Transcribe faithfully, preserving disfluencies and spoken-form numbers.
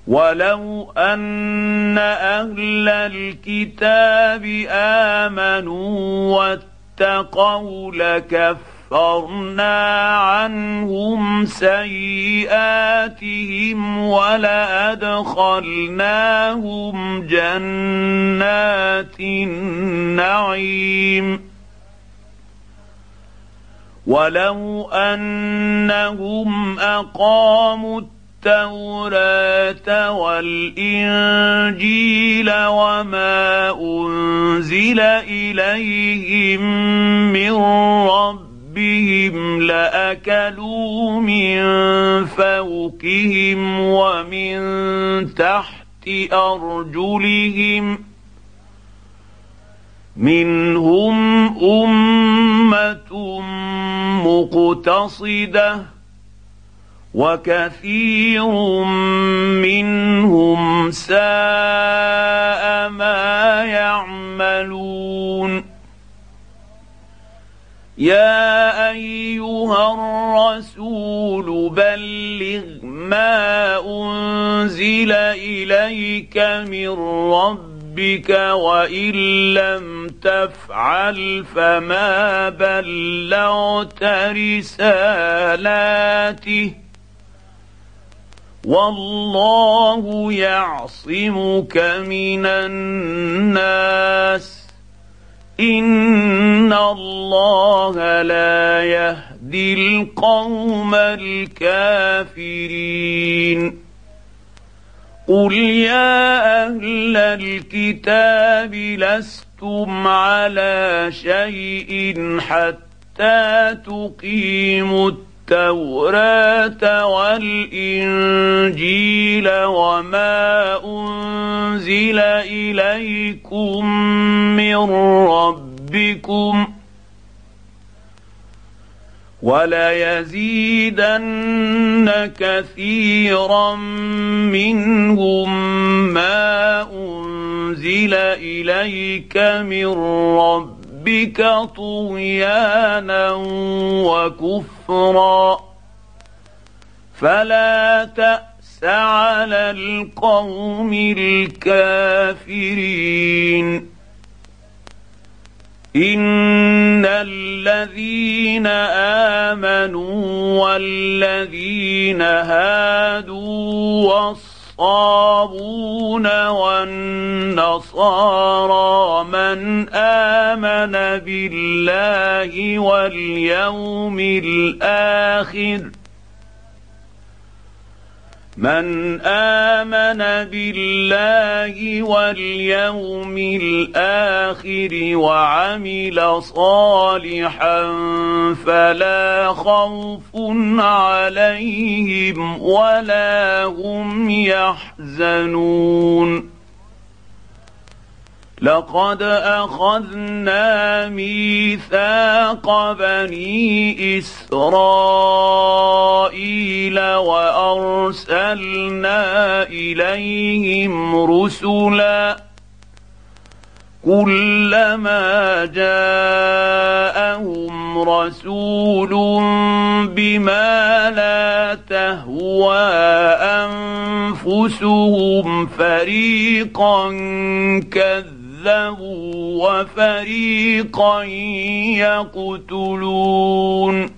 ولو أن أهل الكتاب آمنوا واتقوا لكفرنا عنهم سيئاتهم ولأدخلناهم جنات النعيم ولو أنهم أقاموا التوراة والإنجيل وما أنزل إليهم من ربهم لأكلوا من فوقهم ومن تحت أرجلهم منهم أمة مقتصدة وكثير منهم ساء ما يعملون يا أيها الرسول بلغ ما أنزل إليك من ربك وإن لم تفعل فما بلغت رسالاته والله يعصمك من الناس إن الله لا يهدي القوم الكافرين قل يا أهل الكتاب لستم على شيء حتى تقيموا التوراة والإنجيل وما أنزل إليكم من ربكم وليزيدن كثيرا منهم ما أنزل إليك من ربك طغيانا وكفرا فلا تأس على القوم الكافرين إن الذين آمنوا والذين هادوا والصابون والنصارى من آمن بالله واليوم الآخر من آمن بالله واليوم الآخر وعمل صالحا فلا خوف عليهم ولا هم يحزنون لقد أخذنا ميثاق بني إسرائيل وأرسلنا إليهم رسلا كلما جاءهم رسول بما لا تهوى أنفسهم فريقا كذبوا وفريقا يقتلون